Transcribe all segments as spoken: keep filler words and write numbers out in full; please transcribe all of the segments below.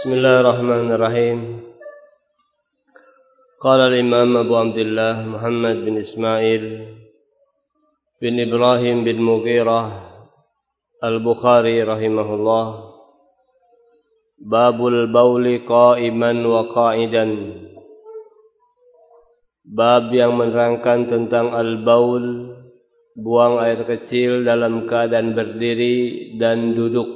Bismillahirrahmanirrahim. Qala al-Imam Abu Abdullah Muhammad bin Ismail bin Ibrahim bin Mughirah Al-Bukhari rahimahullah, Babul bauli qa'iman wa qa'idan. Bab yang menerangkan tentang al-baul, buang air kecil dalam keadaan berdiri dan duduk.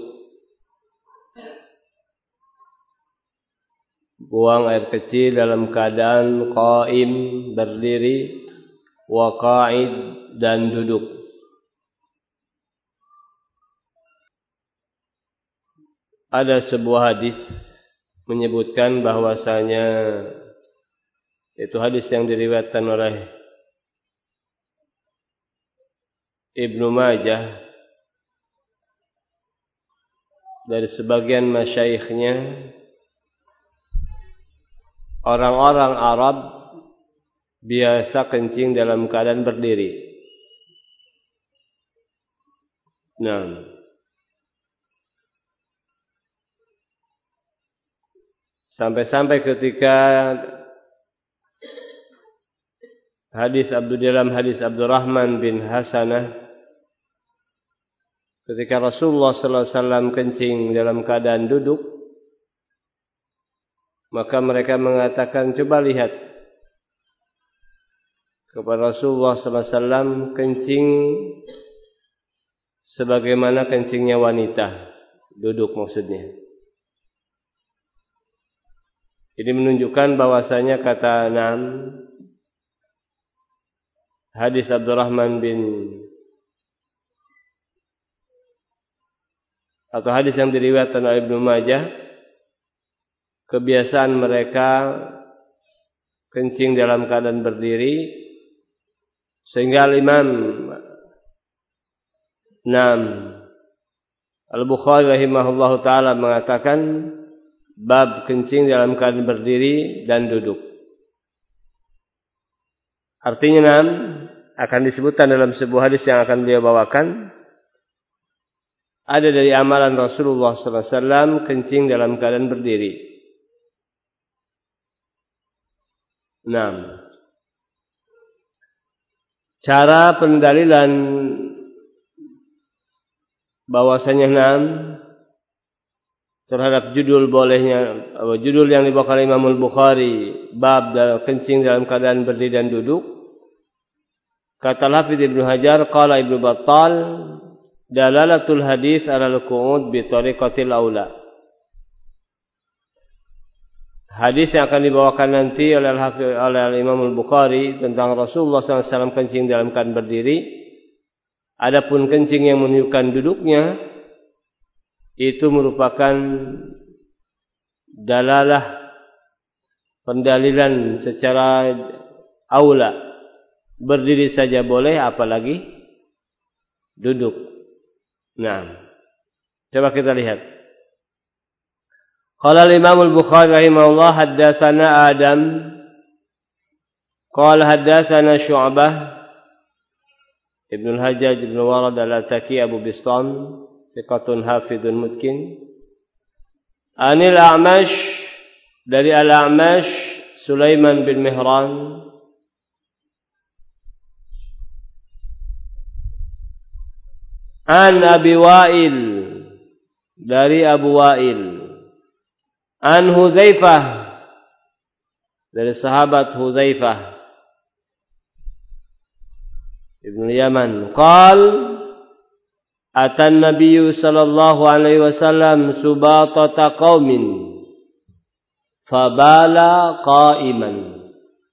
Buang air kecil dalam keadaan qa'im, berdiri, wa qa'id, dan duduk. Ada sebuah hadis menyebutkan bahwasanya itu hadis yang diriwayatkan oleh Ibnu Majah dari sebagian masyaikhnya. Orang-orang Arab biasa kencing dalam keadaan berdiri. Nah, sampai-sampai ketika hadis Abdul dalam hadis Abdurrahman bin Hasanah, ketika Rasulullah sallallahu alaihi wasallam kencing dalam keadaan duduk, maka mereka mengatakan, coba lihat kepada Rasulullah sallallahu alaihi wasallam kencing sebagaimana kencingnya wanita, duduk maksudnya. Ini menunjukkan bahwasanya kata enam hadis Abdurrahman bin atau hadis yang diriwayatkan oleh Ibnu Majah, kebiasaan mereka kencing dalam keadaan berdiri, sehingga Imam Nam Al-Bukhari rahimahullahu taala mengatakan bab kencing dalam keadaan berdiri dan duduk. Artinya Nam akan disebutkan dalam sebuah hadis yang akan beliau bawakan, ada dari amalan Rasulullah sallallahu alaihi wasallam kencing dalam keadaan berdiri. Nah, cara pendalilan bahwasanya enam terhadap judul bolehnya judul yang dibawa oleh Imam Al-Bukhari, bab dalam kencing dalam keadaan berdiri dan duduk. Kata Hafidz Ibnu Hajar, qala Ibnu Battal, dalalatul hadis ala al-qu'ud bi tariqatil aula. Hadis yang akan dibawakan nanti oleh oleh Imam Al-Bukhari tentang Rasulullah sallallahu alaihi wasallam kencing dalam keadaan berdiri. Adapun kencing yang menunjukkan duduknya, itu merupakan dalalah pendalilan secara aula. Berdiri saja boleh, apalagi duduk. Nah, coba kita lihat. Qala al-Imam Al-Bukhari rahimahullah, haddatsana Adam qala haddatsana Syu'bah Ibnu al-Hajjaj Ibnu Warad al-Ataki Abu Bistam thiqatun hafidun mutkin, anil A'mash, dari al-A'mash Sulaiman bin Mihran, an Abi Wa'il, dari Abu Wa'il, an Hudzaifah, dari sahabat Hudzaifah Ibnu Yaman, qal atan Nabiyyu sallallahu alaihi wasallam subatata qaumin fabala qa'iman.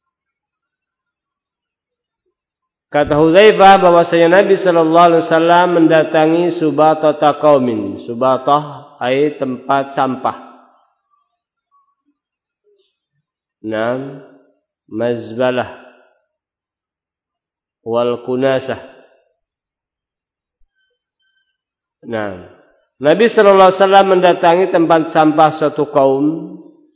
Kata Hudzaifah bahwasanya Nabi sallallahu alaihi wasallam mendatangi subatata qaumin. Subatah ai tempat sampah. Nam mazbalah wal kunasah. Nah, Nabi sallallahu alaihi wasallam mendatangi tempat sampah suatu kaum.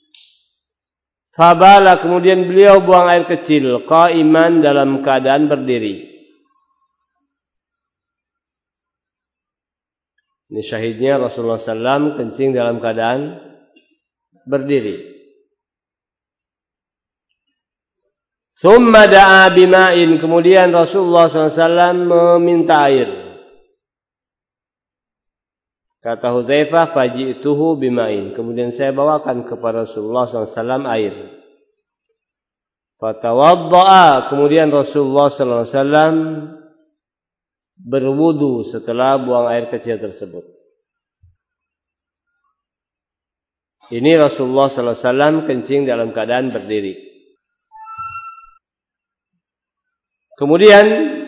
Fabala, kemudian beliau buang air kecil, qa'iman, dalam keadaan berdiri. Ini syahidnya Rasulullah sallallahu alaihi wasallam kencing dalam keadaan berdiri. Tsumma da'a bima'in, kemudian Rasulullah shallallahu alaihi wasallam meminta air. Kata Hudzaifah, faji'tuhu bima'in, kemudian saya bawakan kepada Rasulullah shallallahu alaihi wasallam air. Fatawadda'a, kemudian Rasulullah shallallahu alaihi wasallam berwudu setelah buang air kecil tersebut. Ini Rasulullah shallallahu alaihi wasallam kencing dalam keadaan berdiri. Kemudian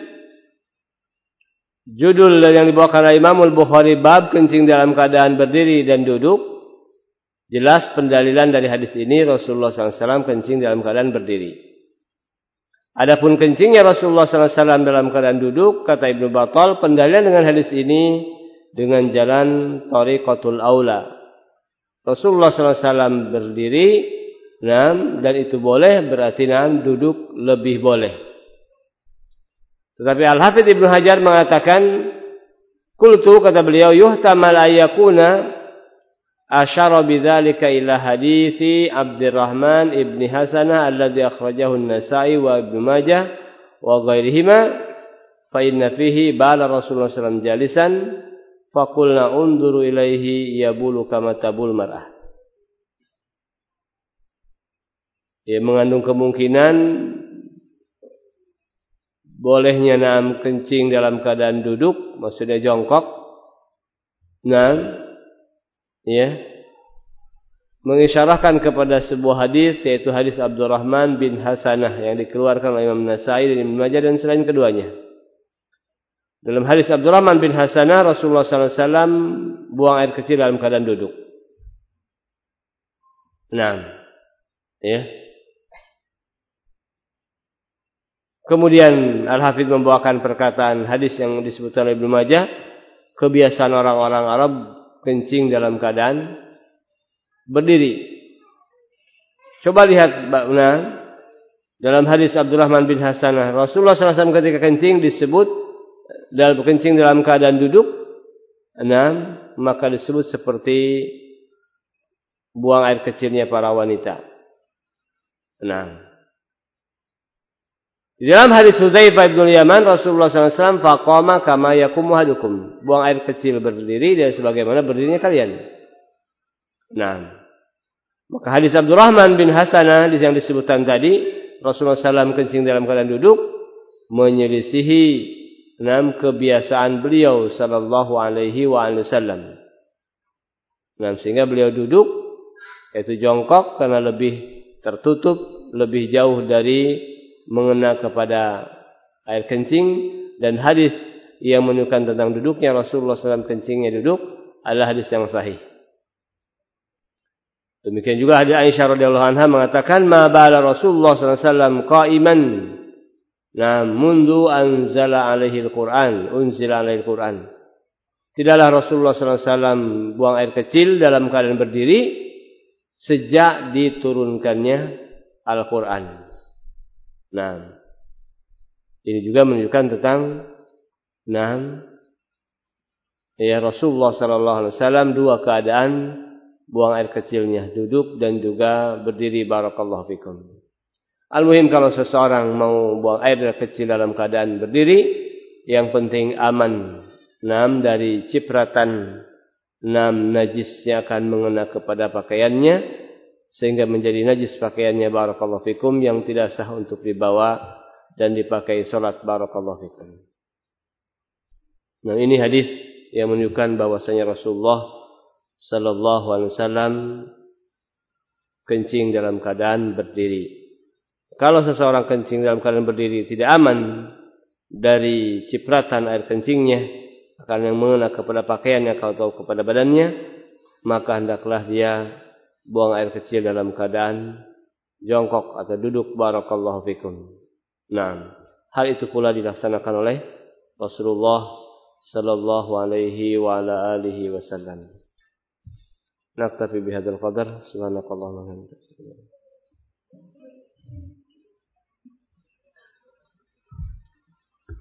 judul yang dibawakan oleh Imam Al-Bukhari, bab kencing dalam keadaan berdiri dan duduk. Jelas pendalilan dari hadis ini Rasulullah shallallahu alaihi wasallam kencing dalam keadaan berdiri. Adapun kencingnya Rasulullah shallallahu alaihi wasallam dalam keadaan duduk, kata Ibnu Battal, pendalilan dengan hadis ini dengan jalan thariqatul aula. Rasulullah shallallahu alaihi wasallam berdiri, nah, dan itu boleh, berarti nah, duduk lebih boleh. Tetapi Al-Hafidz Ibnu Hajar mengatakan, qultu, kata beliau, yuhtamal ayyakuna asyara bidzalika ila hadithi Abdurrahman ibni Hasanah alladhi akhrajahu an-Nasa'i wa Ibnu Majah wa ghairihima, fa inna fihi bala Rasulullah sallallahu alaihi wasallam jalisan faqulna unduru ilaihi yabulu kama tabul mar'ah. Ia mengandung kemungkinan bolehnya naam kencing dalam keadaan duduk, maksudnya jongkok. Naam, ya, mengisyarahkan kepada sebuah hadis, yaitu hadis Abdurrahman bin Hasanah yang dikeluarkan oleh Imam Nasa'i dan Ibnu Majah dan selain keduanya. Dalam hadis Abdurrahman bin Hasanah, Rasulullah sallallahu alaihi wasallam buang air kecil dalam keadaan duduk. Naam, ya. Kemudian Al-Hafidz membawakan perkataan hadis yang disebutkan oleh Ibnu Majah, kebiasaan orang-orang Arab kencing dalam keadaan berdiri. Coba lihat, nah, dalam hadis Abdurrahman bin Hasanah, Rasulullah sallallahu alaihi wasallam ketika kencing disebut dalam kencing dalam keadaan duduk, nah, maka disebut seperti buang air kecilnya para wanita. Nah, di dalam hadis Hudzaifah bin Yaman, Rasulullah sallallahu alaihi wasallam faqama kama yaqumu ahadukum, buang air kecil berdiri dan sebagaimana berdirinya kalian. Nah, maka hadis Abdurrahman bin Hasanah yang disebutkan tadi, Rasulullah sallallahu alaihi wasallam kencing dalam keadaan duduk, menyelisihi enam kebiasaan beliau sallallahu alaihi wasallam. Nah, sehingga beliau duduk, yaitu jongkok, karena lebih tertutup, lebih jauh dari mengena kepada air kencing, dan hadis yang menunjukkan tentang duduknya Rasulullah sallallahu alaihi wasallam kencingnya duduk adalah hadis yang sahih. Demikian juga hadis Aisyah radhiyallahu anha mengatakan, ma bala Rasulullah sallallahu alaihi wasallam qa'iman, nah, mundu anzala alaihi al-Qur'an, unzila alaihi al-Qur'an. Tidaklah Rasulullah sallallahu alaihi wasallam buang air kecil dalam keadaan berdiri sejak diturunkannya Al-Qur'an. Nah, ini juga menunjukkan tentang, nah, ya, Rasulullah sallallahu alaihi wasallam dua keadaan buang air kecilnya, duduk dan juga berdiri. Barakallahu fikum. Al-muhim, kalau seseorang mau buang air kecil dalam keadaan berdiri, yang penting aman, nam, dari cipratan, nam, najisnya akan mengena kepada pakaiannya sehingga menjadi najis pakaiannya. Barakallahu fikum, yang tidak sah untuk dibawa dan dipakai salat. Barakallahu fikum. Nah, ini hadis yang menunjukkan bahwasanya Rasulullah sallallahu alaihi wasallam kencing dalam keadaan berdiri. Kalau seseorang kencing dalam keadaan berdiri tidak aman dari cipratan air kencingnya akan yang mengena kepada pakaiannya atau kepada badannya, maka hendaklah dia buang air kecil dalam keadaan jongkok atau duduk. Barakallahu fikum. Nah, hal itu pula dilaksanakan oleh Rasulullah sallallahu alaihi wa ala alihi wasallam. Naktafi bihadzal qadar. Subhanakallahumma wa bihamdika.